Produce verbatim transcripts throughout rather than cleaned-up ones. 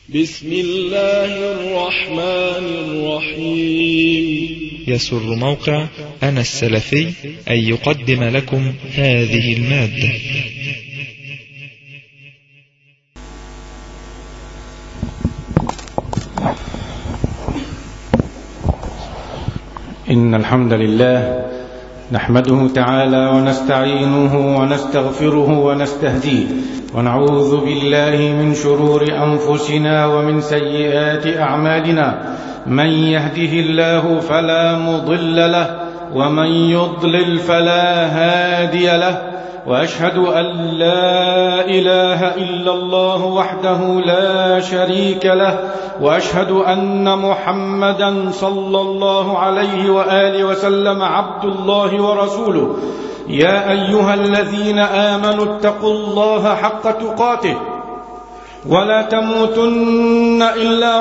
بسم الله الرحمن الرحيم. يسر موقع أنا السلفي أن يقدم لكم هذه المادة. إن الحمد لله نحمده تعالى ونستعينه ونستغفره ونستهديه، ونعوذ بالله من شرور أنفسنا ومن سيئات أعمالنا. من يهده الله فلا مضل له، ومن يضلل فلا هادي له، وأشهد أن لا إله إلا الله وحده لا شريك له، وأشهد أن محمدا صلى الله عليه وآله وسلم عبد الله ورسوله. يا أيها الذين آمنوا اتقوا الله حق تقاته ولا تموتن إلا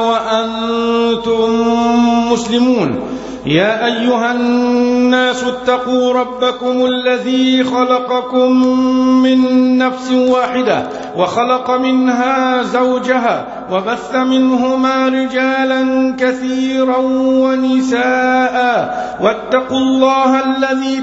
وأنتم مسلمون. يا أيها الناس اتقوا ربكم الذي خلقكم من نفس واحدة وخلق منها زوجها وبث منهما رجالا كثيرا ونساء، واتقوا الله الذي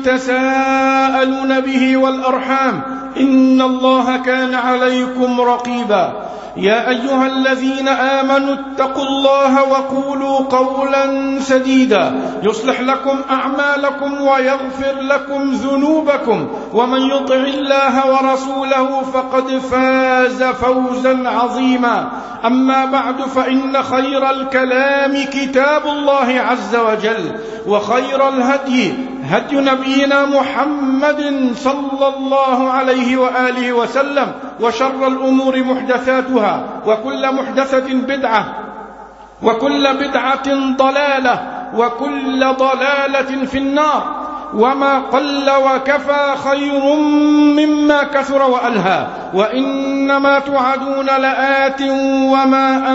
تساءلون به والأرحام إن الله كان عليكم رقيبا. يا أيها الذين آمنوا اتقوا الله وقولوا قولا سديدا يصلح لكم أعمالكم ويغفر لكم ذنوبكم، ومن يطع الله ورسوله فقد فاز فوزا عظيما. أما بعد، فإن خير الكلام كتاب الله عز وجل، وخير الهدي هدي نبينا محمد صلى الله عليه وآله وسلم، وشر الأمور محدثاتها، وكل محدثة بدعة، وكل بدعة ضلالة، وكل ضلالة في النار. وما قل وكفى خير مما كثر وألهى، وإنما توعدون لآت وما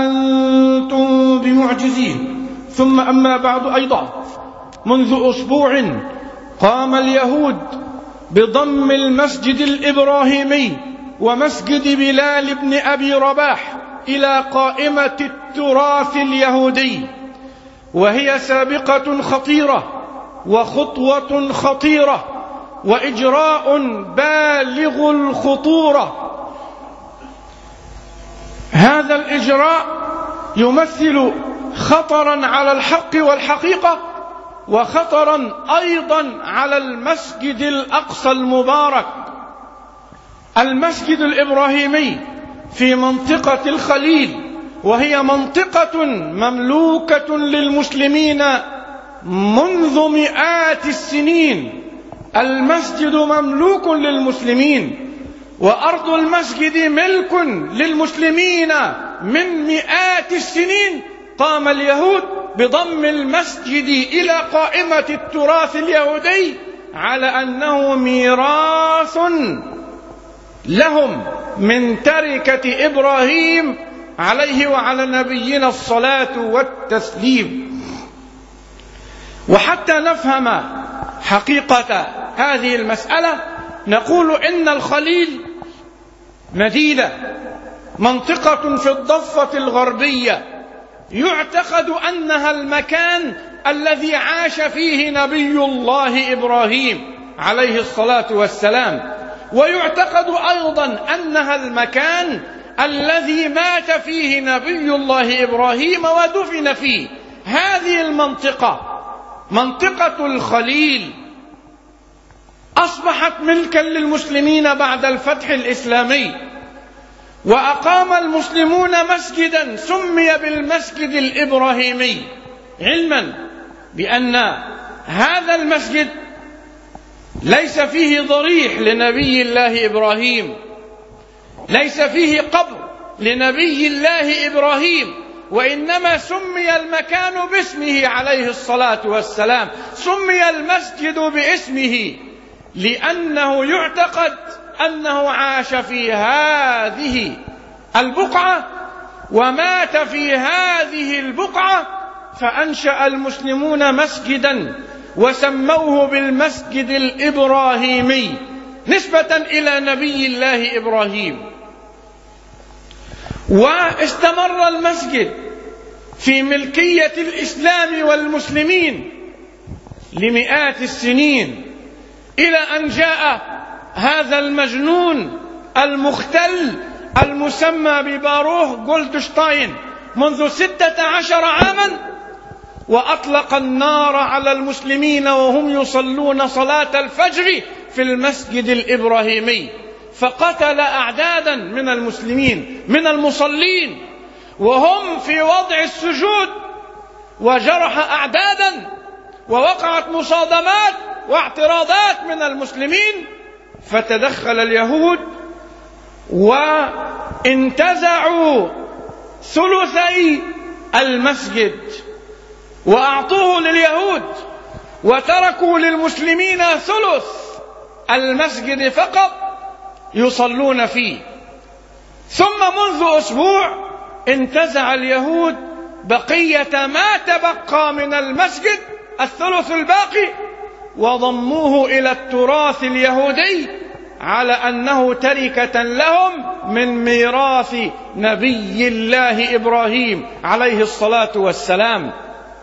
أنتم بمعجزين. ثم أما بعد، أيضا منذ أسبوع قام اليهود بضم المسجد الإبراهيمي ومسجد بلال بن أبي رباح إلى قائمة التراث اليهودي، وهي سابقة خطيرة وخطوة خطيرة وإجراء بالغ الخطورة. هذا الإجراء يمثل خطرا على الحق والحقيقة، وخطرا أيضا على المسجد الأقصى المبارك. المسجد الإبراهيمي في منطقة الخليل، وهي منطقة مملوكة للمسلمين منذ مئات السنين. المسجد مملوك للمسلمين، وأرض المسجد ملك للمسلمين من مئات السنين. قام اليهود بضم المسجد إلى قائمة التراث اليهودي على أنه ميراث لهم من تركة إبراهيم عليه وعلى نبينا الصلاة والتسليم. وحتى نفهم حقيقة هذه المسألة، نقول إن الخليل مدينة، منطقة في الضفة الغربية، يعتقد أنها المكان الذي عاش فيه نبي الله إبراهيم عليه الصلاة والسلام، ويعتقد أيضا أنها المكان الذي مات فيه نبي الله إبراهيم ودفن فيه. هذه المنطقة، منطقة الخليل، أصبحت ملكا للمسلمين بعد الفتح الإسلامي، وأقام المسلمون مسجدا سمي بالمسجد الإبراهيمي، علما بأن هذا المسجد ليس فيه ضريح لنبي الله إبراهيم، ليس فيه قبر لنبي الله إبراهيم، وإنما سمي المكان باسمه عليه الصلاة والسلام. سمي المسجد باسمه لأنه يعتقد أنه عاش في هذه البقعة ومات في هذه البقعة، فأنشأ المسلمون مسجدا وسموه بالمسجد الإبراهيمي نسبة إلى نبي الله إبراهيم. واستمر المسجد المسجد في ملكية الإسلام والمسلمين لمئات السنين، إلى أن جاء هذا المجنون المختل المسمى بباروخ جولدشتاين منذ ستة عشر عاما، وأطلق النار على المسلمين وهم يصلون صلاة الفجر في المسجد الإبراهيمي، فقتل أعدادا من المسلمين من المصلين وهم في وضع السجود، وجرح أعدادا، ووقعت مصادمات واعتراضات من المسلمين، فتدخل اليهود وانتزعوا ثلثي المسجد وأعطوه لليهود، وتركوا للمسلمين ثلث المسجد فقط يصلون فيه. ثم منذ أسبوع انتزع اليهود بقية ما تبقى من المسجد، الثلث الباقي، وضموه إلى التراث اليهودي على أنه تركة لهم من ميراث نبي الله إبراهيم عليه الصلاة والسلام.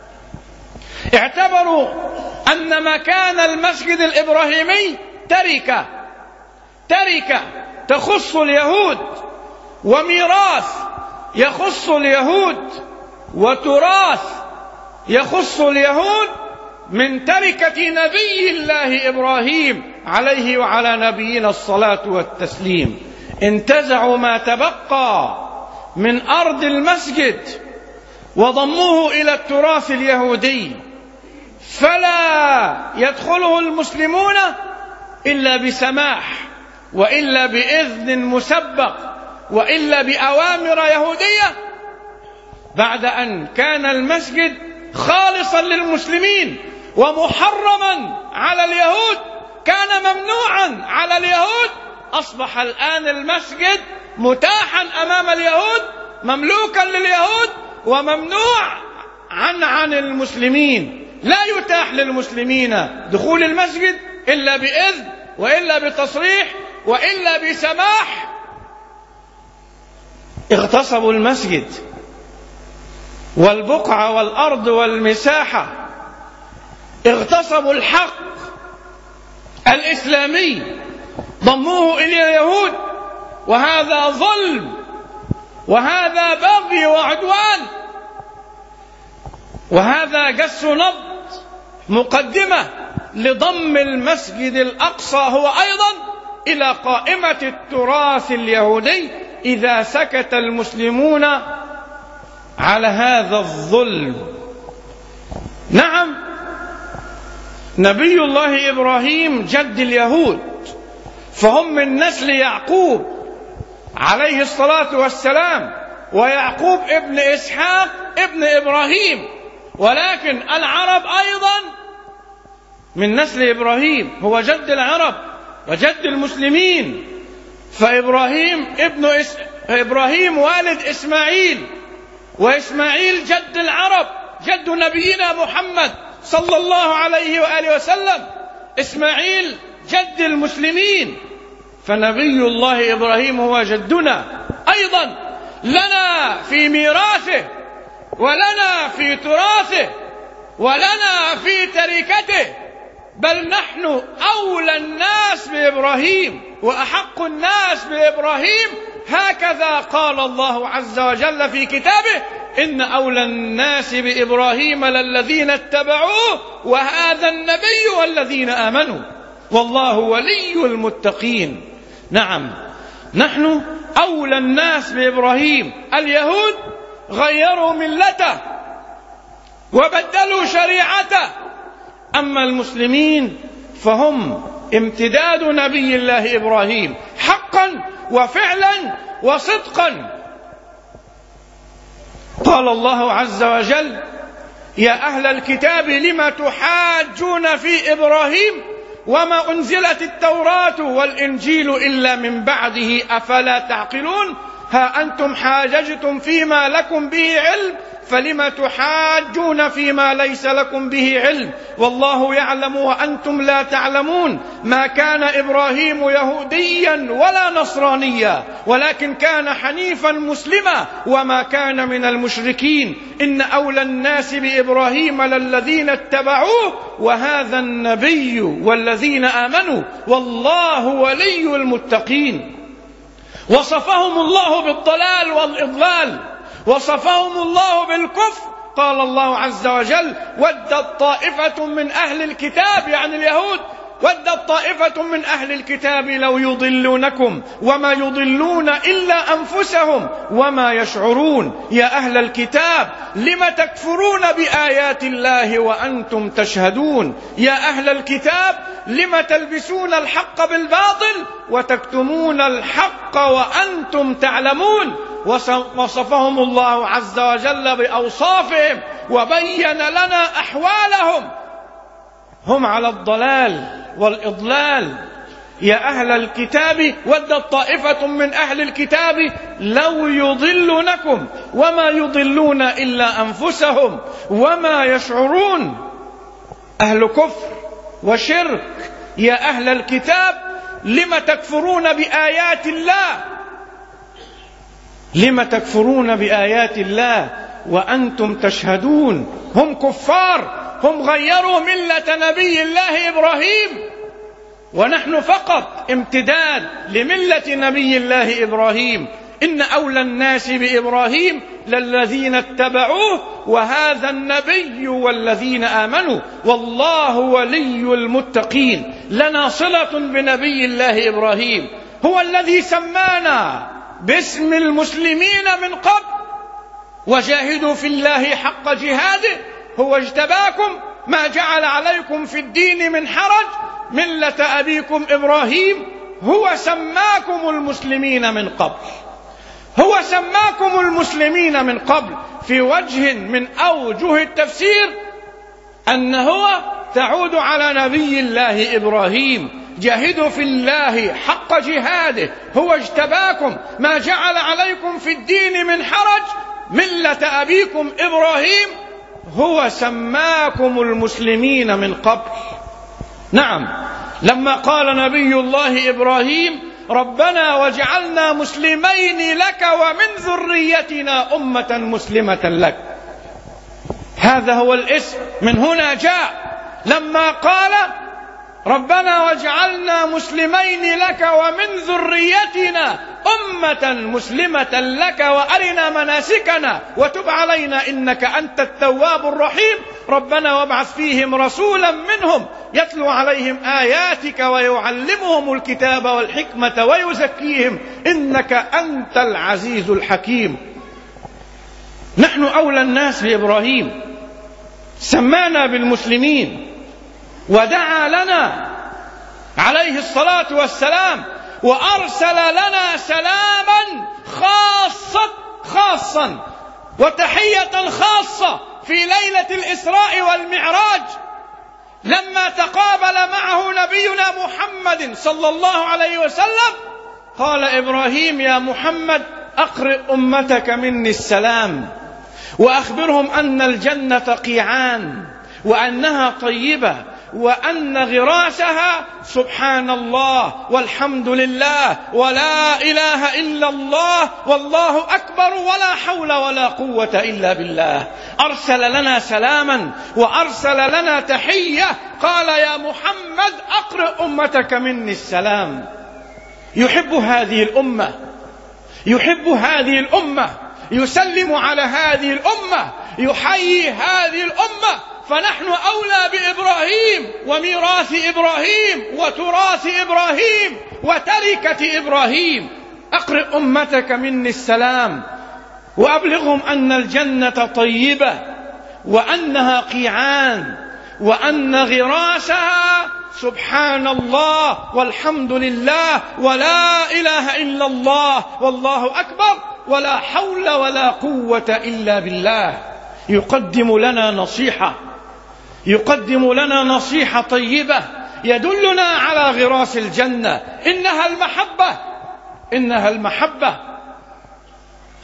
اعتبروا أن مكان المسجد الإبراهيمي تركة تركة تخص اليهود، وميراث يخص اليهود، وتراث يخص اليهود من تركة نبي الله إبراهيم عليه وعلى نبينا الصلاة والتسليم. انتزعوا ما تبقى من أرض المسجد وضموه إلى التراث اليهودي، فلا يدخله المسلمون إلا بسماح، وإلا بإذن مسبق، وإلا بأوامر يهودية، بعد أن كان المسجد خالصا للمسلمين ومحرما على اليهود، كان ممنوعا على اليهود، أصبح الآن المسجد متاحا أمام اليهود، مملوكا لليهود، وممنوع عن عن المسلمين. لا يتاح للمسلمين دخول المسجد إلا بإذن، وإلا بتصريح، وإلا بسماح. اغتصبوا المسجد والبقعة والأرض والمساحة، اغتصبوا الحق الإسلامي، ضموه إلى اليهود، وهذا ظلم، وهذا بغي وعدوان، وهذا جس نبض مقدمة لضم المسجد الأقصى هو أيضا إلى قائمة التراث اليهودي إذا سكت المسلمون على هذا الظلم. نعم، نبي الله إبراهيم جد اليهود، فهم من نسل يعقوب عليه الصلاة والسلام، ويعقوب ابن إسحاق ابن إبراهيم، ولكن العرب أيضا من نسل إبراهيم، هو جد العرب وجد المسلمين. فإبراهيم ابن إس... إبراهيم والد إسماعيل، وإسماعيل جد العرب، جد نبينا محمد صلى الله عليه وآله وسلم. إسماعيل جد المسلمين، فنبي الله إبراهيم هو جدنا أيضا، لنا في ميراثه، ولنا في تراثه، ولنا في تركته، بل نحن أولى الناس بإبراهيم وأحق الناس بإبراهيم. هكذا قال الله عز وجل في كتابه: إن أولى الناس بإبراهيم للذين اتبعوه وهذا النبي والذين آمنوا والله ولي المتقين. نعم، نحن أولى الناس بإبراهيم. اليهود غيروا ملته وبدلوا شريعته، أما المسلمين فهم امتداد نبي الله إبراهيم حقا وفعلا وصدقا. قال الله عز وجل: يا أهل الكتاب لم تحاجون في إبراهيم وما أنزلت التوراة والإنجيل إلا من بعده أفلا تعقلون. ها أنتم حاججتم فيما لكم به علم فلم تحاجون فيما ليس لكم به علم والله يعلم وأنتم لا تعلمون ما كان إبراهيم يهوديا ولا نصرانيا ولكن كان حنيفا مسلما وما كان من المشركين إن أولى الناس بإبراهيم للذين اتبعوه وهذا النبي والذين آمنوا والله ولي المتقين. وصفهم الله بالضلال والإضلال، وصفهم الله بالكفر. قال الله عز وجل ودت طائفة من أهل الكتاب يعني اليهود ودت طائفة من أهل الكتاب لو يضلونكم وما يضلون إلا أنفسهم وما يشعرون يا أهل الكتاب لم تكفرون بآيات الله وأنتم تشهدون يا أهل الكتاب لم تلبسون الحق بالباطل وتكتمون الحق وأنتم تعلمون. وصفهم الله عز وجل بأوصافهم وبين لنا أحوالهم، هم على الضلال والإضلال. يا أهل الكتاب ودت طائفة من أهل الكتاب لو يضلونكم وما يضلون إلا أنفسهم وما يشعرون. أهل كفر وشرك يا أهل الكتاب لم تكفرون بآيات الله، لم تكفرون بآيات الله وأنتم تشهدون. هم كفار، هم غيروا ملة نبي الله إبراهيم ونحن فقط امتداد لملة نبي الله إبراهيم. إن أولى الناس بإبراهيم للذين اتبعوه وهذا النبي والذين آمنوا والله ولي المتقين. لنا صلة بنبي الله إبراهيم، هو الذي سمانا باسم المسلمين من قبل. وجاهدوا في الله حق جهاده هو اجتباكم ما جعل عليكم في الدين من حرج ملة أبيكم إبراهيم هو سماكم المسلمين من قبل، هو سماكم المسلمين من قبل. في وجه من أوجه التفسير أن هو تعود على نبي الله إبراهيم. جاهدوا في الله حق جهاده هو اجتباكم ما جعل عليكم في الدين من حرج ملة أبيكم إبراهيم هو سماكم المسلمين من قبل. نعم، لما قال نبي الله إبراهيم ربنا واجعلنا مسلمين لك ومن ذريتنا أمة مسلمة لك، هذا هو الاسم، من هنا جاء. لما قال ربنا واجعلنا مسلمين لك ومن ذريتنا أمة مسلمة لك وأرنا مناسكنا وتب علينا إنك أنت التواب الرحيم، ربنا وابعث فيهم رسولا منهم يتلو عليهم آياتك ويعلمهم الكتاب والحكمة ويزكيهم إنك أنت العزيز الحكيم. نحن أولى الناس بإبراهيم، سمانا بالمسلمين ودعا لنا عليه الصلاة والسلام وأرسل لنا سلاما خاصا خاصا وتحية خاصة في ليلة الإسراء والمعراج لما تقابل معه نبينا محمد صلى الله عليه وسلم. قال إبراهيم يا محمد أقرئ أمتك مني السلام وأخبرهم أن الجنة قيعان وأنها طيبة وأن غراسها سبحان الله والحمد لله ولا إله إلا الله والله أكبر ولا حول ولا قوة إلا بالله. أرسل لنا سلاما وأرسل لنا تحية، قال يا محمد أقرئ أمتك مني السلام. يحب هذه الأمة، يحب هذه الأمة، يسلم على هذه الأمة، يحيي هذه الأمة. فنحن أولى بإبراهيم وميراث إبراهيم وتراث إبراهيم وتركة إبراهيم. أقرئ أمتك مني السلام وأبلغهم أن الجنة طيبة وأنها قيعان وأن غراسها سبحان الله والحمد لله ولا إله إلا الله والله أكبر ولا حول ولا قوة إلا بالله. يقدم لنا نصيحة، يقدم لنا نصيحة طيبة يدلنا على غراس الجنة، إنها المحبة، إنها المحبة.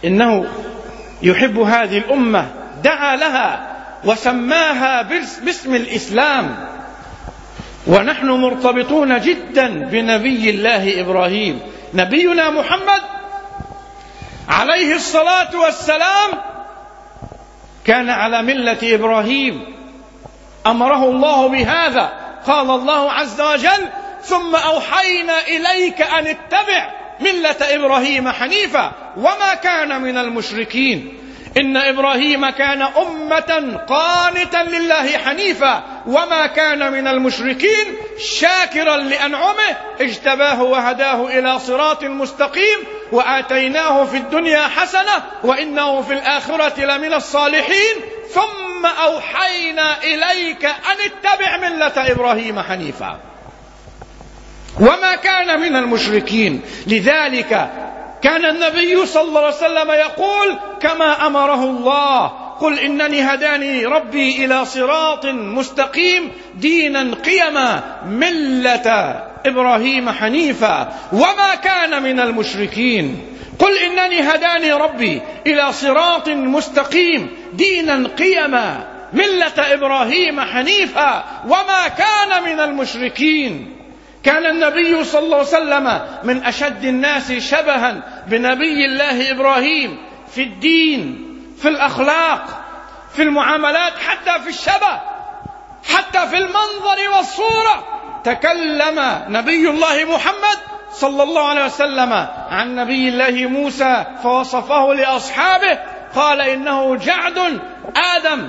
إنه يحب هذه الأمة دعا لها وسماها باسم الإسلام، ونحن مرتبطون جدا بنبي الله إبراهيم. نبينا محمد عليه الصلاة والسلام كان على ملة إبراهيم، أمره الله بهذا. قال الله عز وجل: ثم أوحينا إليك أن اتبع ملة إبراهيم حنيفا وما كان من المشركين. إن إبراهيم كان أمة قانتا لله حنيفا وما كان من المشركين شاكرا لأنعمه اجتباه وهداه إلى صراط مستقيم وآتيناه في الدنيا حسنة وإنه في الآخرة لمن الصالحين ثم أوحينا إليك أن اتبع ملة إبراهيم حنيفا وما كان من المشركين. لذلك كان النبي صلى الله عليه وسلم يقول كما أمره الله: قل إنني هداني ربي إلى صراط مستقيم دينا قيما ملة إبراهيم حنيفا وما كان من المشركين. قل إنني هداني ربي إلى صراط مستقيم دينا قيما ملة إبراهيم حنيفا وما كان من المشركين. كان النبي صلى الله عليه وسلم من أشد الناس شبها بنبي الله إبراهيم في الدين، في الأخلاق، في المعاملات، حتى في الشبه، حتى في المنظر والصورة. تكلم نبي الله محمد صلى الله عليه وسلم عن نبي الله موسى فوصفه لأصحابه، قال: إنه جعد آدم،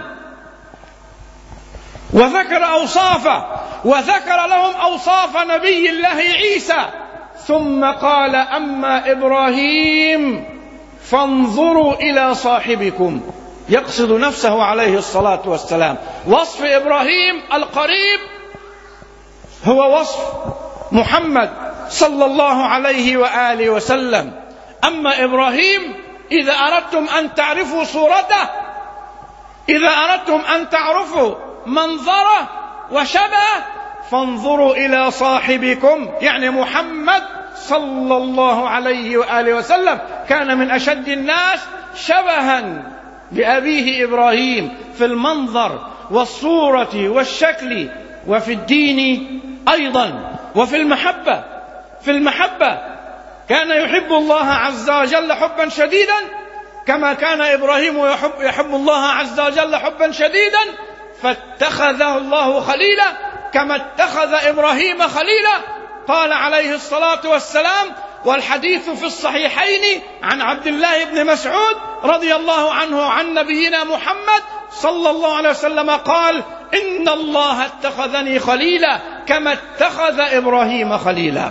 وذكر أوصافه وذكر لهم أوصاف نبي الله عيسى، ثم قال: أما إبراهيم فانظروا إلى صاحبكم، يقصد نفسه عليه الصلاة والسلام. وصف إبراهيم القريب هو وصف محمد صلى الله عليه وآله وسلم. أما إبراهيم إذا أردتم أن تعرفوا صورته، إذا أردتم أن تعرفوا منظره وشبهه، فانظروا إلى صاحبكم، يعني محمد صلى الله عليه وآله وسلم كان من أشد الناس شبها بأبيه إبراهيم في المنظر والصورة والشكل، وفي الدين أيضا، وفي المحبة. في المحبة كان يحب الله عز وجل حبا شديدا كما كان إبراهيم يحب, يحب الله عز وجل حبا شديدا، فاتخذه الله خليلا كما اتخذ إبراهيم خليلا. قال عليه الصلاة والسلام، والحديث في الصحيحين عن عبد الله بن مسعود رضي الله عنه عن نبينا محمد صلى الله عليه وسلم قال: إن الله اتخذني خليلا كما اتخذ إبراهيم خليلا.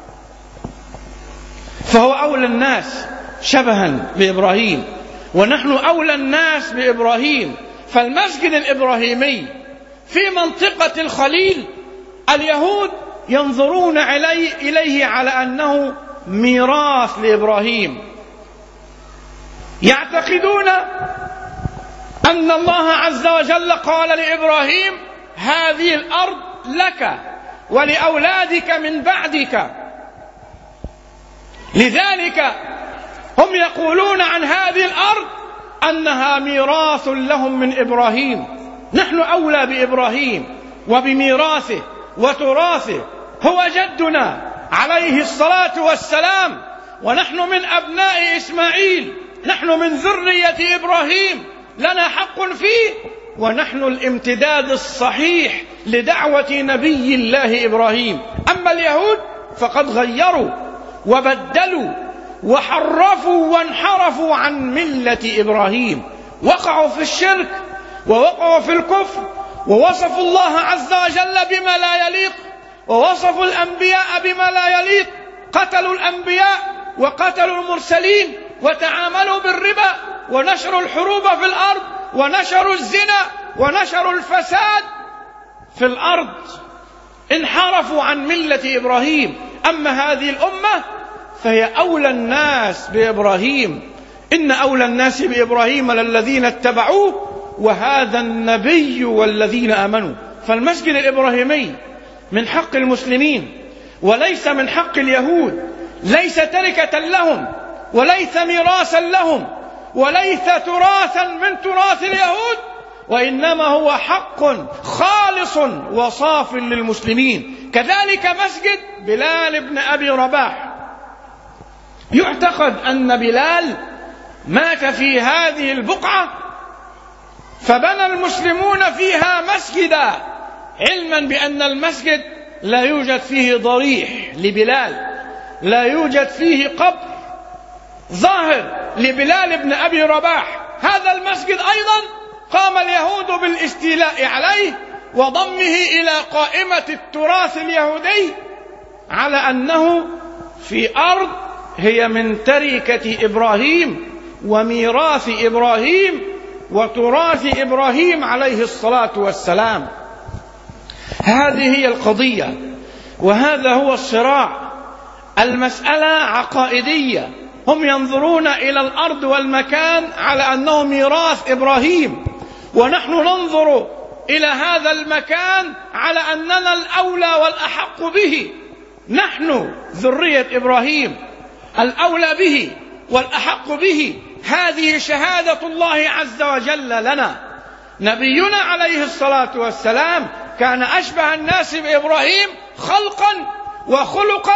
فهو أولى الناس شبها بإبراهيم، ونحن أولى الناس بإبراهيم. فالمسجد الإبراهيمي في منطقة الخليل اليهود ينظرون إليه على أنه ميراث لإبراهيم، يعتقدون أن الله عز وجل قال لإبراهيم: هذه الأرض لك ولأولادك من بعدك. لذلك هم يقولون عن هذه الأرض أنها ميراث لهم من إبراهيم. نحن أولى بإبراهيم وبميراثه وتراثه، هو جدنا عليه الصلاة والسلام، ونحن من أبناء إسماعيل، نحن من ذرية إبراهيم، لنا حق فيه، ونحن الامتداد الصحيح لدعوة نبي الله إبراهيم. أما اليهود فقد غيروا وبدلوا وحرفوا وانحرفوا عن ملة إبراهيم، وقعوا في الشرك ووقعوا في الكفر، ووصفوا الله عز وجل بما لا يليق، ووصفوا الأنبياء بما لا يليق، قتلوا الأنبياء وقتلوا المرسلين، وتعاملوا بالربا، ونشروا الحروب في الأرض، ونشروا الزنا، ونشروا الفساد في الأرض، انحرفوا عن ملة إبراهيم. أما هذه الأمة فهي أولى الناس بإبراهيم. إن أولى الناس بإبراهيم للذين اتبعوه وهذا النبي والذين آمنوا. فالمسجد الإبراهيمي من حق المسلمين وليس من حق اليهود، ليس تركة لهم، وليس ميراثا لهم، وليس تراثا من تراث اليهود، وإنما هو حق خالص وصاف للمسلمين. كذلك مسجد بلال بن أبي رباح، يعتقد أن بلال مات في هذه البقعة فبنى المسلمون فيها مسجدا، علما بأن المسجد لا يوجد فيه ضريح لبلال، لا يوجد فيه قبر ظاهر لبلال بن أبي رباح. هذا المسجد أيضا قام اليهود بالاستيلاء عليه وضمه إلى قائمة التراث اليهودي، على أنه في أرض هي من تركة إبراهيم وميراث إبراهيم وتراث إبراهيم عليه الصلاة والسلام. هذه هي القضية، وهذا هو الصراع. المسألة عقائدية، هم ينظرون إلى الأرض والمكان على أنه ميراث إبراهيم، ونحن ننظر إلى هذا المكان على أننا الأولى والأحق به. نحن ذرية إبراهيم الأولى به والأحق به. هذه شهادة الله عز وجل لنا. نبينا عليه الصلاة والسلام كان أشبه الناس بإبراهيم خلقا وخلقا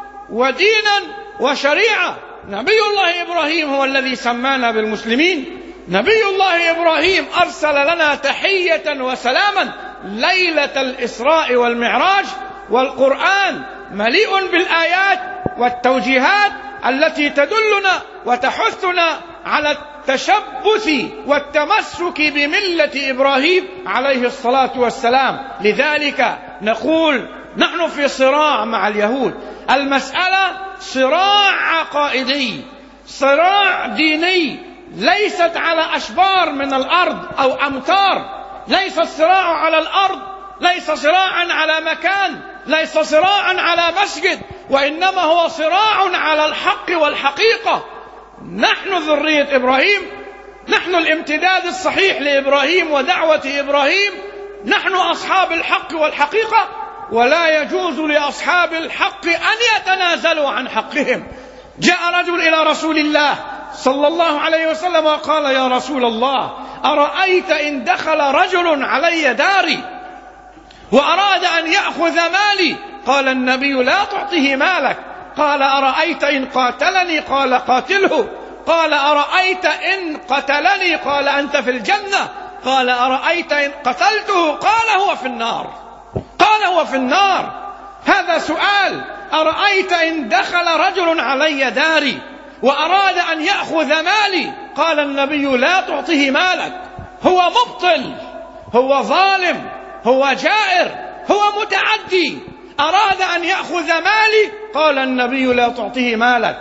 ودينا وشريعة. نبي الله إبراهيم هو الذي سمانا بالمسلمين. نبي الله إبراهيم أرسل لنا تحية وسلاما ليلة الإسراء والمعراج، والقرآن مليء بالآيات والتوجيهات التي تدلنا وتحثنا على التشبث والتمسك بملة إبراهيم عليه الصلاة والسلام. لذلك نقول نحن في صراع مع اليهود. المسألة صراع عقائدي، صراع ديني، ليست على أشبار من الأرض أو أمتار. ليس الصراع على الأرض، ليس صراعا على مكان، ليس صراعا على مسجد، وإنما هو صراع على الحق والحقيقة. نحن ذرية إبراهيم، نحن الامتداد الصحيح لإبراهيم ودعوة إبراهيم، نحن أصحاب الحق والحقيقة، ولا يجوز لأصحاب الحق أن يتنازلوا عن حقهم. جاء رجل إلى رسول الله صلى الله عليه وسلم وقال: يا رسول الله، أرأيت إن دخل رجل علي داري وأراد أن يأخذ مالي؟ قال النبي: لا تعطه مالك. قال: أرأيت إن قاتلني؟ قال: قاتله. قال: أرأيت إن قتلني؟ قال: أنت في الجنة. قال: أرأيت إن قتلته؟ قال: هو في النار. قال: هو في النار. هذا سؤال. أرأيت إن دخل رجل علي داري وأراد أن يأخذ مالي؟ قال النبي: لا تعطه مالك. هو مبطل، هو ظالم، هو جائر، هو متعدي، أراد أن يأخذ مالي. قال النبي: لا تعطه مالك،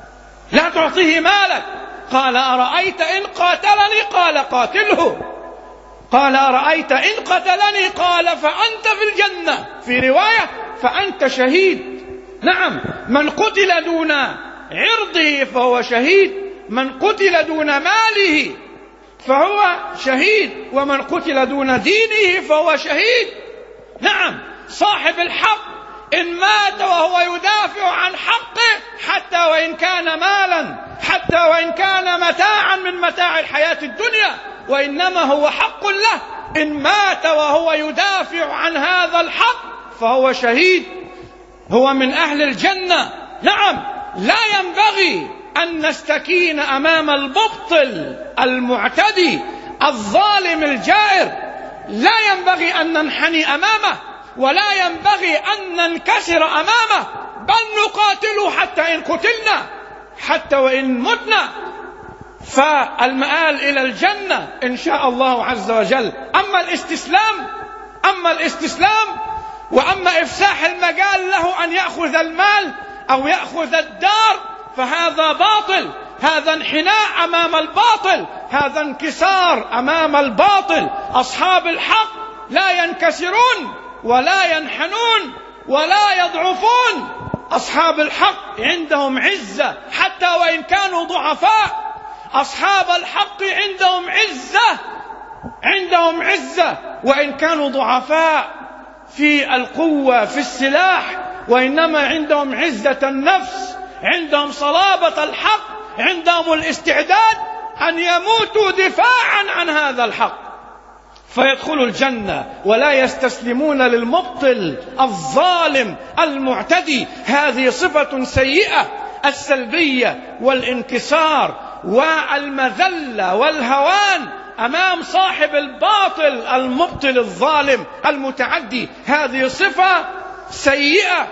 لا تعطه مالك. قال: أرأيت إن قاتلني؟ قال: قاتله. قال: أرأيت إن قتلني؟ قال: فأنت في الجنة. في رواية: فأنت شهيد. نعم، من قتل دون عرضه فهو شهيد، من قتل دون ماله فهو شهيد، ومن قتل دون دينه فهو شهيد. نعم، صاحب الحق إن مات وهو يدافع عن حقه، حتى وإن كان مالا، حتى وإن كان متاعا من متاع الحياة الدنيا، وإنما هو حق له، إن مات وهو يدافع عن هذا الحق فهو شهيد، هو من أهل الجنة. نعم، لا ينبغي أن نستكين أمام المبطل المعتدي الظالم الجائر، لا ينبغي أن ننحني أمامه، ولا ينبغي أن ننكسر أمامه، بل نقاتله حتى إن قتلنا، حتى وإن متنا، فالمآل إلى الجنة إن شاء الله عز وجل. أما الاستسلام أما الاستسلام وأما إفساح المجال له أن يأخذ المال أو يأخذ الدار، فهذا باطل، هذا انحناء أمام الباطل، هذا انكسار أمام الباطل. أصحاب الحق لا ينكسرون ولا ينحنون ولا يضعفون. أصحاب الحق عندهم عزة حتى وإن كانوا ضعفاء. أصحاب الحق عندهم عزة عندهم عزة وإن كانوا ضعفاء في القوة في السلاح، وإنما عندهم عزة النفس، عندهم صلابة الحق، عندهم الاستعداد أن يموتوا دفاعا عن هذا الحق فيدخلوا الجنة، ولا يستسلمون للمبطل الظالم المعتدي. هذه صفة سيئة، السلبية والانكسار والمذلة والهوان أمام صاحب الباطل المبطل الظالم المتعدي. هذه صفة سيئة،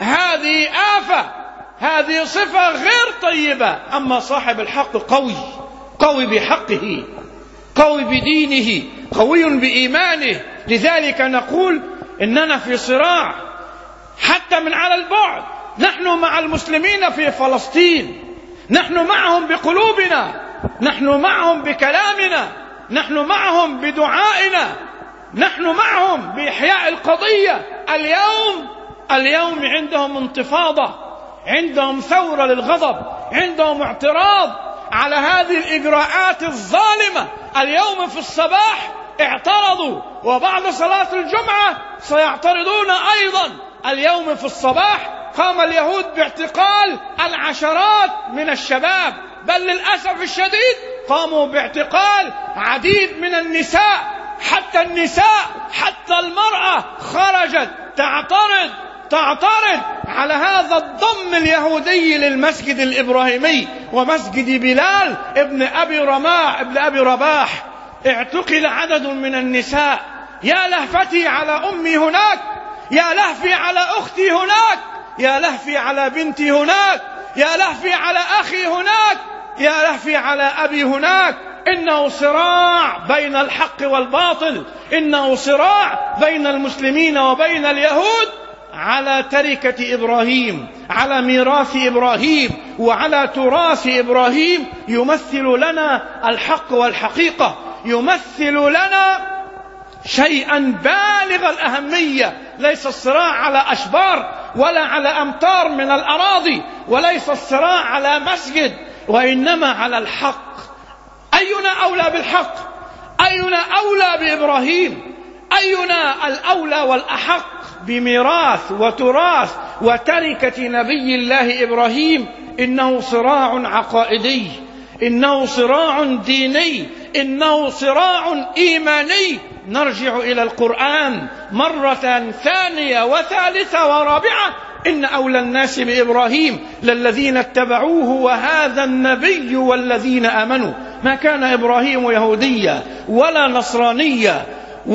هذه آفة، هذه صفة غير طيبة. أما صاحب الحق قوي، قوي بحقه، قوي بدينه، قوي بإيمانه. لذلك نقول إننا في صراع حتى من على البعد. نحن مع المسلمين في فلسطين، نحن معهم بقلوبنا، نحن معهم بكلامنا، نحن معهم بدعائنا، نحن معهم بإحياء القضية. اليوم اليوم عندهم انتفاضة، عندهم ثورة للغضب، عندهم اعتراض على هذه الإجراءات الظالمة. اليوم في الصباح اعترضوا، وبعد صلاة الجمعة سيعترضون أيضا. اليوم في الصباح قام اليهود باعتقال العشرات من الشباب، بل للأسف الشديد قاموا باعتقال عديد من النساء. حتى النساء، حتى المرأة خرجت تعترض تعترض على هذا الضم اليهودي للمسجد الإبراهيمي ومسجد بلال ابن أبي رماح ابن أبي رباح. اعتقل عدد من النساء. يا لهفتي على أمي هناك، يا لهفي على أختي هناك، يا لهفي على بنتي هناك، يا لهفي على أخي هناك، يا لهفي على أبي هناك. إنه صراع بين الحق والباطل، إنه صراع بين المسلمين وبين اليهود على تركة إبراهيم، على ميراث إبراهيم، وعلى تراث إبراهيم. يمثل لنا الحق والحقيقة، يمثل لنا شيئا بالغ الأهمية. ليس الصراع على أشبار ولا على أمتار من الأراضي، وليس الصراع على مسجد، وإنما على الحق. أينا أولى بالحق؟ أينا أولى بإبراهيم؟ أينا الأولى والأحق بميراث وتراث وتركة نبي الله إبراهيم؟ إنه صراع عقائدي، إنه صراع ديني، إنه صراع إيماني. نرجع إلى القرآن مرة ثانية وثالثة ورابعة. إن أولى الناس بإبراهيم للذين اتبعوه وهذا النبي والذين آمنوا. ما كان إبراهيم يهوديا ولا نصرانيا،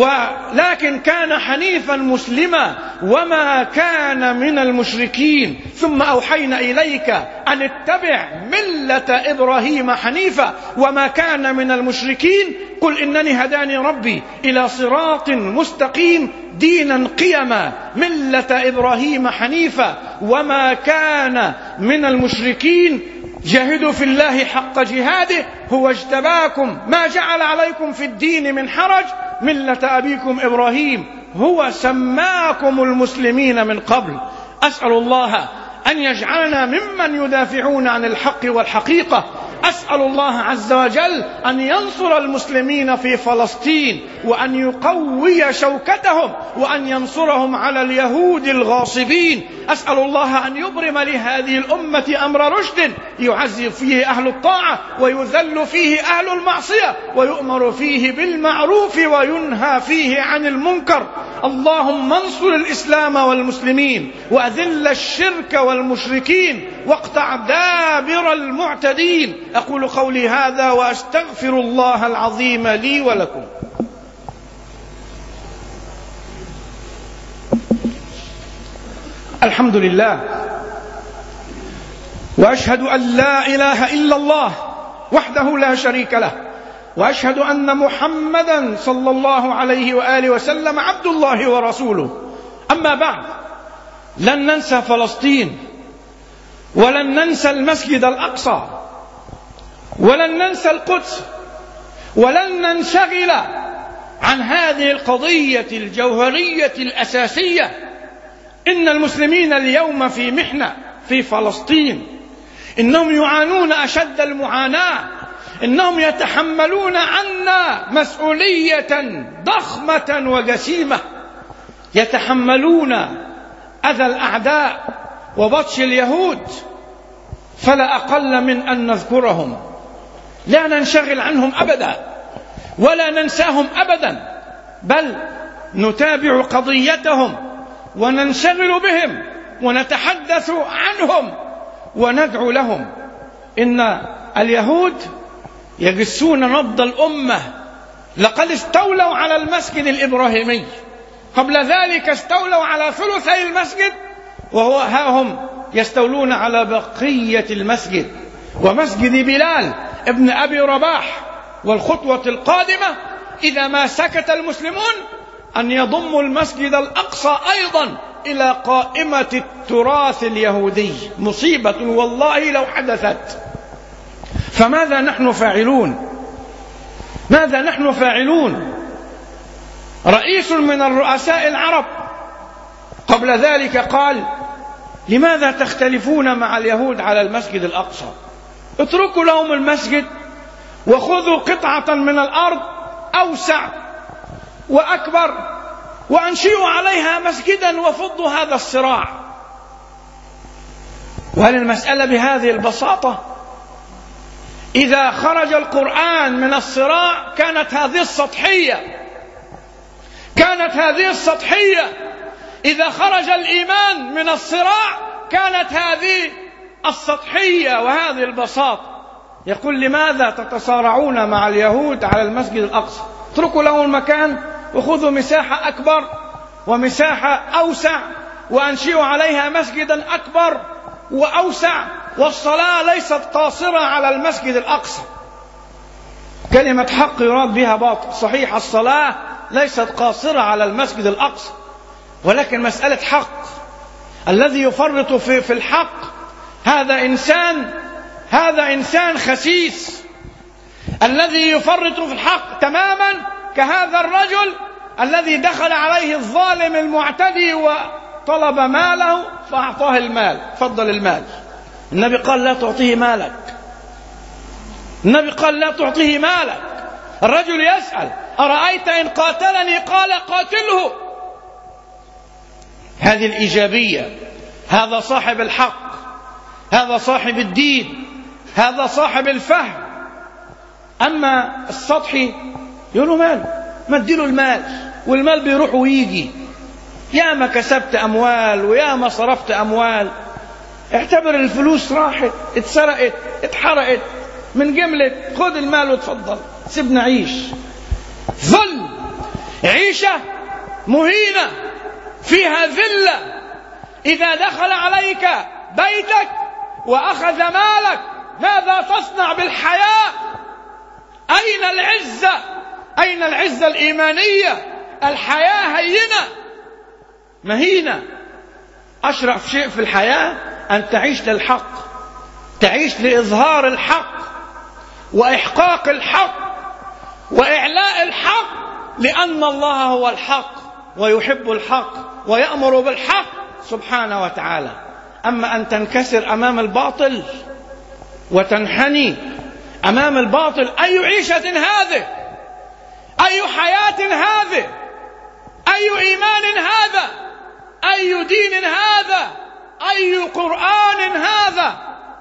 ولكن كان حنيفا مسلما وما كان من المشركين. ثم أوحينا إليك أن اتبع ملة إبراهيم حنيفا وما كان من المشركين. قل إنني هداني ربي إلى صراط مستقيم دينا قيما ملة إبراهيم حنيفا وما كان من المشركين. جاهدوا في الله حق جهاده هو اجتباكم ما جعل عليكم في الدين من حرج ملة أبيكم إبراهيم هو سماكم المسلمين من قبل. أسأل الله أن يجعلنا ممن يدافعون عن الحق والحقيقة. أسأل الله عز وجل أن ينصر المسلمين في فلسطين، وأن يقوي شوكتهم، وأن ينصرهم على اليهود الغاصبين. أسأل الله أن يبرم لهذه الأمة أمر رشد يعز فيه أهل الطاعة ويذل فيه أهل المعصية، ويؤمر فيه بالمعروف وينهى فيه عن المنكر. اللهم انصر الإسلام والمسلمين، وأذل الشرك والمشركين، واقطع دابر المعتدين. أقول قولي هذا وأستغفر الله العظيم لي ولكم. الحمد لله، وأشهد أن لا إله إلا الله وحده لا شريك له، وأشهد أن محمدا صلى الله عليه وآله وسلم عبد الله ورسوله. أما بعد، لن ننسى فلسطين، ولن ننسى المسجد الأقصى، ولن ننسى القدس، ولن ننشغل عن هذه القضية الجوهرية الأساسية. إن المسلمين اليوم في محنة في فلسطين، إنهم يعانون أشد المعاناة، إنهم يتحملون عنا مسؤولية ضخمة وجسيمة، يتحملون أذى الأعداء وبطش اليهود، فلا أقل من أن نذكرهم، لا ننشغل عنهم أبدا ولا ننساهم أبدا، بل نتابع قضيتهم وننشغل بهم ونتحدث عنهم وندعو لهم. إن اليهود يجسون نبض الأمة، لقد استولوا على المسجد الإبراهيمي، قبل ذلك استولوا على ثلثي المسجد، وهو ها هم يستولون على بقية المسجد ومسجد بلال ابن أبي رباح. والخطوة القادمة إذا ما سكت المسلمون أن يضموا المسجد الأقصى أيضا إلى قائمة التراث اليهودي، مصيبة والله لو حدثت. فماذا نحن فاعلون؟ ماذا نحن فاعلون؟ رئيس من الرؤساء العرب قبل ذلك قال: لماذا تختلفون مع اليهود على المسجد الأقصى؟ اتركوا لهم المسجد وخذوا قطعة من الأرض أوسع وأكبر وأنشئوا عليها مسجدا وفضوا هذا الصراع. وهل المسألة بهذه البساطة؟ إذا خرج القرآن من الصراع كانت هذه السطحية، كانت هذه السطحية. إذا خرج الإيمان من الصراع كانت هذه السطحية وهذه البساطة. يقول: لماذا تتصارعون مع اليهود على المسجد الأقصى؟ اتركوا له المكان وخذوا مساحة أكبر ومساحة أوسع وأنشئوا عليها مسجدا أكبر وأوسع، والصلاة ليست قاصرة على المسجد الأقصى. كلمة حق يراد بها باطل، صحيح الصلاة ليست قاصرة على المسجد الأقصى، ولكن مسألة حق. الذي يفرط في, في الحق هذا إنسان هذا إنسان خسيس. الذي يفرط في الحق تماما كهذا الرجل الذي دخل عليه الظالم المعتدي وطلب ماله فأعطاه المال. فضل المال. النبي قال: لا تعطيه مالك. النبي قال: لا تعطيه مالك. الرجل يسأل: أرأيت إن قاتلني؟ قال: قاتله. هذه الإيجابية. هذا صاحب الحق، هذا صاحب الدين، هذا صاحب الفهم. أما السطحي يقول له مال، ما اديله المال، والمال بيروح ويجي. يا ما كسبت أموال ويا ما صرفت أموال، اعتبر الفلوس راحت، اتسرقت، اتحرقت من جملة. خذ المال وتفضل، سيبنا عيش. ظل عيشة مهينة فيها ذلة. إذا دخل عليك بيتك وأخذ مالك ماذا تصنع بالحياة؟ أين العزة؟ أين العزة الإيمانية؟ الحياة هينة مهينة. أشرف شيء في الحياة أن تعيش للحق، تعيش لإظهار الحق وإحقاق الحق وإعلاء الحق، لأن الله هو الحق ويحب الحق ويأمر بالحق سبحانه وتعالى. أما أن تنكسر أمام الباطل وتنحني أمام الباطل، أي عيشة هذه؟ أي حياة هذه؟ أي إيمان هذا؟ أي دين هذا؟ أي قرآن هذا؟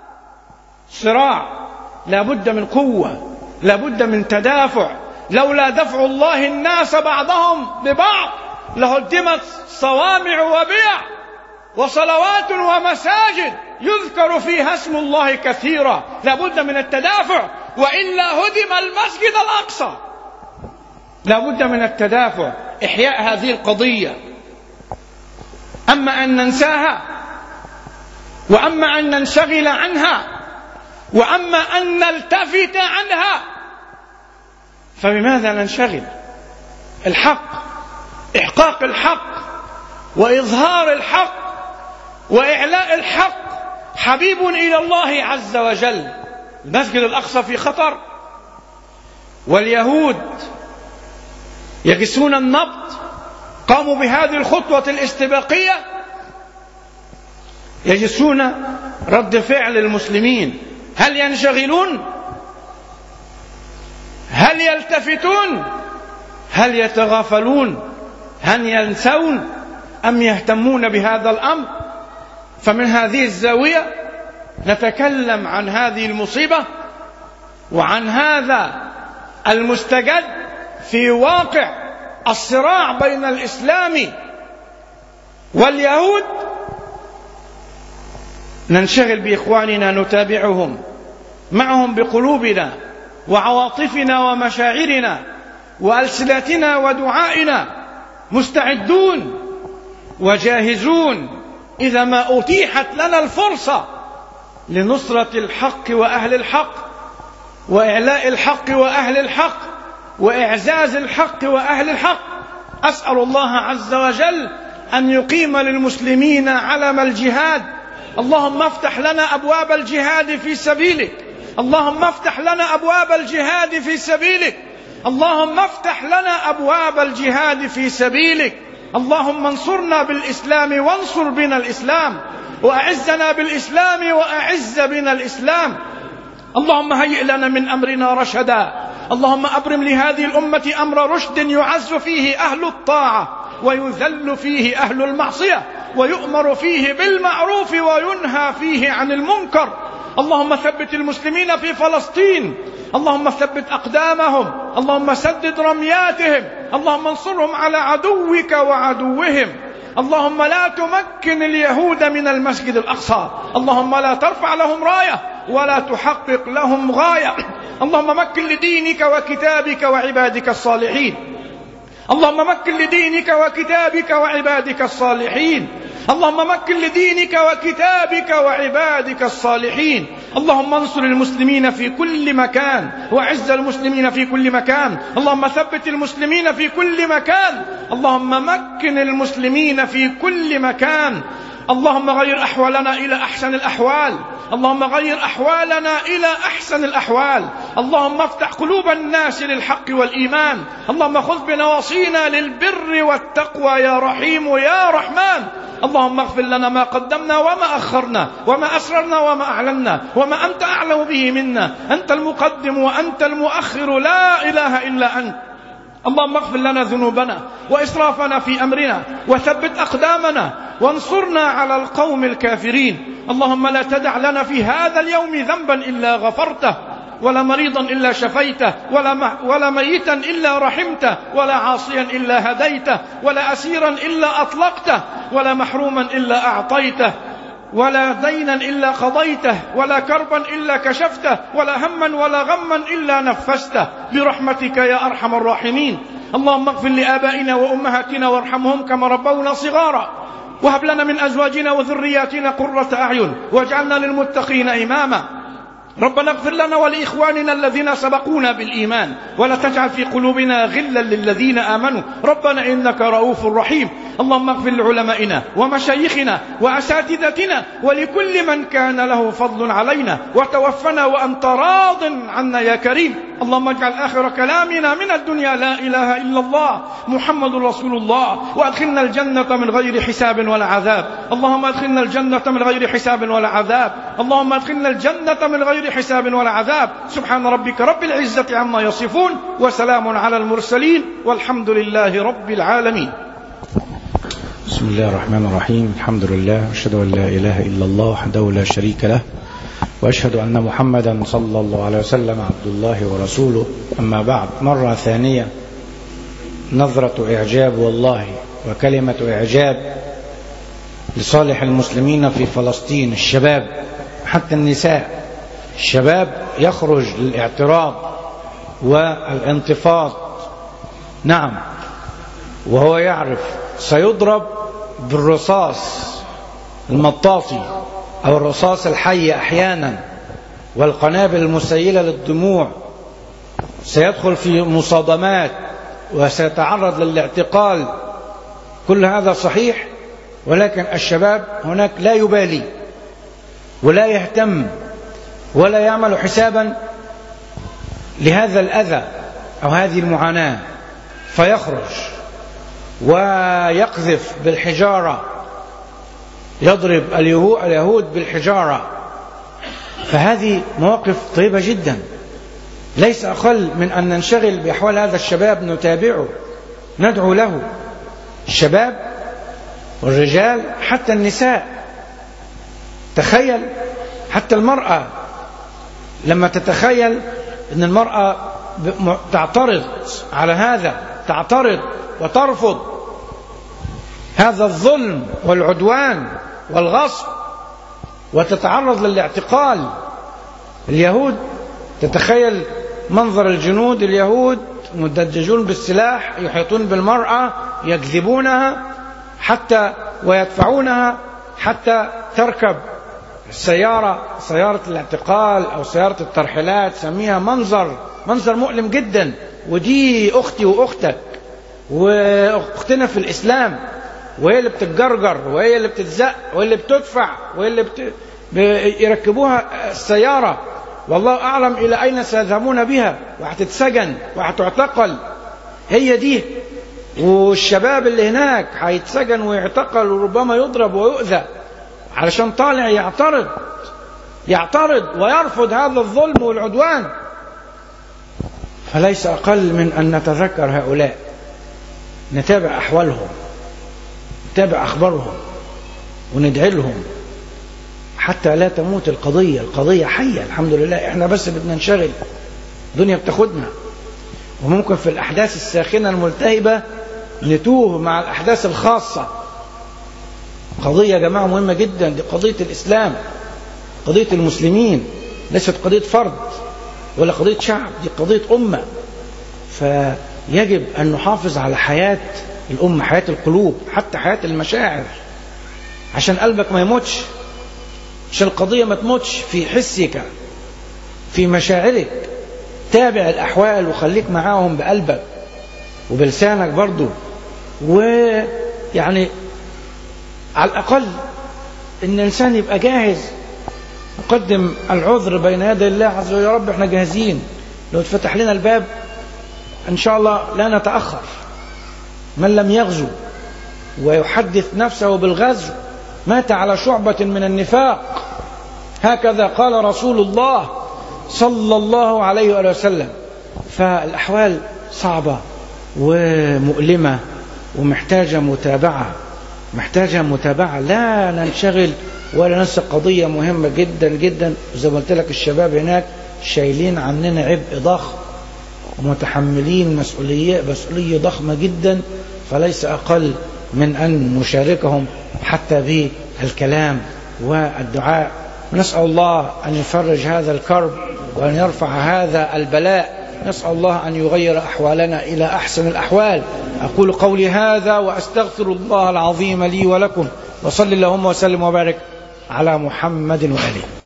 صراع، لا بد من قوة، لا بد من تدافع. لولا دفع الله الناس بعضهم ببعض لهدمت صوامع وبيع وصلوات ومساجد يذكر فيها اسم الله كثيرا. لا بد من التدافع، وإلا هدم المسجد الأقصى. لا بد من التدافع، إحياء هذه القضية. أما أن ننساها، وأما أن ننشغل عنها، وأما أن نلتفت عنها، فبماذا ننشغل؟ الحق، إحقاق الحق وإظهار الحق وإعلاء الحق حبيب إلى الله عز وجل. المسجد الأقصى في خطر، واليهود يجسون النبض، قاموا بهذه الخطوة الاستباقية، يجسون رد فعل المسلمين. هل ينشغلون؟ هل يلتفتون؟ هل يتغافلون؟ هل ينسون أم يهتمون بهذا الأمر؟ فمن هذه الزاوية نتكلم عن هذه المصيبة وعن هذا المستجد في واقع الصراع بين الإسلام واليهود، ننشغل بإخواننا نتابعهم معهم بقلوبنا وعواطفنا ومشاعرنا وألسنتنا ودعائنا، مستعدون وجاهزون إذا ما أتيحت لنا الفرصة لنصرة الحق وأهل الحق وإعلاء الحق وأهل الحق وإعزاز الحق وأهل الحق. أسأل الله عز وجل أن يقيم للمسلمين علم الجهاد. اللهم افتح لنا أبواب الجهاد في سبيلك، اللهم افتح لنا أبواب الجهاد في سبيلك، اللهم افتح لنا أبواب الجهاد في سبيلك. اللهم انصرنا بالإسلام وانصر بنا الإسلام، وأعزنا بالإسلام وأعز بنا الإسلام. اللهم هيئ لنا من أمرنا رشدا. اللهم أبرم لهذه الأمة أمر رشد يعز فيه أهل الطاعة ويذل فيه أهل المعصية، ويؤمر فيه بالمعروف وينهى فيه عن المنكر. اللهم ثبت المسلمين في فلسطين، اللهم ثبت أقدامهم، اللهم سدد رمياتهم، اللهم انصرهم على عدوك وعدوهم. اللهم لا تمكن اليهود من المسجد الأقصى، اللهم لا ترفع لهم راية ولا تحقق لهم غاية. اللهم مكن لدينك وكتابك وعبادك الصالحين، اللهم مكن لدينك وكتابك وعبادك الصالحين، اللهم مكن لدينك وكتابك وعبادك الصالحين. اللهم انصر المسلمين في كل مكان وعز المسلمين في كل مكان، اللهم ثبت المسلمين في كل مكان، اللهم مكن المسلمين في كل مكان. اللهم غير أحوالنا إلى أحسن الأحوال، اللهم غير أحوالنا إلى أحسن الأحوال. اللهم افتح قلوب الناس للحق والإيمان، اللهم خذ بنواصينا للبر والتقوى يا رحيم يا رحمن. اللهم اغفر لنا ما قدمنا وما أخرنا وما أسررنا وما أعلنا وما أنت أعلم به منا، أنت المقدم وأنت المؤخر، لا إله إلا أنت. اللهم اغفر لنا ذنوبنا وإسرافنا في أمرنا وثبت أقدامنا وانصرنا على القوم الكافرين. اللهم لا تدع لنا في هذا اليوم ذنبا إلا غفرته، ولا مريضا إلا شفيته، ولا, ولا ميتا إلا رحمته، ولا عاصيا إلا هديته، ولا أسيرا إلا أطلقته، ولا محروما إلا أعطيته، ولا دينا إلا قضيته، ولا كربا إلا كشفته، ولا هما ولا غما إلا نفسته، برحمتك يا أرحم الراحمين. اللهم اغفر لآبائنا وأمهاتنا وارحمهم كما ربونا صغارا، وهب لنا من أزواجنا وذرياتنا قرة أعين واجعلنا للمتقين إماما. ربنا اغفر لنا ولإخواننا الذين سبقونا بالإيمان، ولا تجعل في قلوبنا غلا للذين آمنوا ربنا إنك رؤوف رحيم. اللهم اغفر لعلمائنا ومشايخنا وأساتذتنا ولكل من كان له فضل علينا، وتوفنا وأنت راض عنا يا كريم. اللهم اجعل آخر كلامنا من الدنيا لا إله إلا الله محمد رسول الله، وأدخلنا الجنة من غير حساب ولا عذاب. اللهم أدخلنا الجنة من غير حساب ولا عذاب، اللهم أدخلنا الجنة من غير حساب ولا عذاب. سبحان ربك رب العزة عما يصفون، وسلام على المرسلين، والحمد لله رب العالمين. بسم الله الرحمن الرحيم. الحمد لله، أشهد أن لا إله إلا الله وحده لا شريك له، وأشهد أن محمدا صلى الله عليه وسلم عبد الله ورسوله. أما بعد، مرة ثانية نظرة إعجاب والله وكلمة إعجاب لصالح المسلمين في فلسطين. الشباب حتى النساء، الشباب يخرج للاعتراض والانتفاض، نعم، وهو يعرف سيضرب بالرصاص المطاطي أو الرصاص الحي أحيانا، والقنابل المسيلة للدموع، سيدخل في مصادمات وسيتعرض للاعتقال. كل هذا صحيح، ولكن الشباب هناك لا يبالي ولا يهتم ولا يعمل حسابا لهذا الأذى أو هذه المعاناة، فيخرج ويقذف بالحجارة، يضرب اليهود بالحجارة. فهذه مواقف طيبة جدا، ليس أقل من أن ننشغل بأحوال هذا الشباب، نتابعه، ندعو له، الشباب والرجال حتى النساء. تخيل حتى المرأة لما تتخيل أن المرأة تعترض على هذا، تعترض وترفض هذا الظلم والعدوان والغصب وتتعرض للاعتقال. اليهود تتخيل منظر الجنود اليهود مدججون بالسلاح يحيطون بالمرأة يجذبونها حتى ويدفعونها حتى تركب السيارة، سيارة الاعتقال أو سيارة الترحيلات، سميها منظر منظر مؤلم جدا. ودي أختي وأختك وأختنا في الإسلام، وهي اللي بتتجرجر وهي اللي بتتزق وهي اللي بتدفع وهي اللي بت... بيركبوها السيارة، والله أعلم إلى أين سيذهبون بها، وهتتسجن وهتعتقل. هي دي. والشباب اللي هناك هيتسجن ويعتقل وربما يضرب ويؤذى علشان طالع يعترض يعترض ويرفض هذا الظلم والعدوان. فليس أقل من أن نتذكر هؤلاء، نتابع أحوالهم، نتابع أخبارهم، وندعي لهم حتى لا تموت القضية. القضية حية الحمد لله، احنا بس بدنا ننشغل، الدنيا بتاخدنا، وممكن في الأحداث الساخنة الملتهبة نتوه مع الأحداث الخاصة. قضية يا جماعة مهمة جدا، دي قضية الإسلام، قضية المسلمين، ليست قضية فرد ولا قضية شعب، دي قضية أمة. فيجب أن نحافظ على حياة الأمة، حياة القلوب، حتى حياة المشاعر، عشان قلبك ما يموتش، عشان القضية ما تموتش في حسك في مشاعرك. تابع الأحوال وخليك معاهم بقلبك وبلسانك برضو، ويعني على الأقل إن الإنسان يبقى جاهز يقدم العذر بين يدي الله عز وجل. يا رب احنا جاهزين، لو اتفتح لنا الباب إن شاء الله لا نتأخر. من لم يغزو ويحدث نفسه بالغزو مات على شعبة من النفاق، هكذا قال رسول الله صلى الله عليه وآله وسلم. فالأحوال صعبة ومؤلمة ومحتاجة متابعة، محتاجة متابعة، لا ننشغل ولا ننسى قضية مهمة جدا جدا. زي ما قلت لك الشباب هناك شايلين عننا عبء ضخم ومتحملين مسؤولية مسؤولية ضخمة جدا، فليس أقل من أن نشاركهم حتى بالكلام والدعاء. نسأل الله أن يفرج هذا الكرب وأن يرفع هذا البلاء. نسأل الله أن يغير أحوالنا إلى أحسن الأحوال. أقول قولي هذا وأستغفر الله العظيم لي ولكم، وصل اللهم وسلم وبارك على محمد وآله.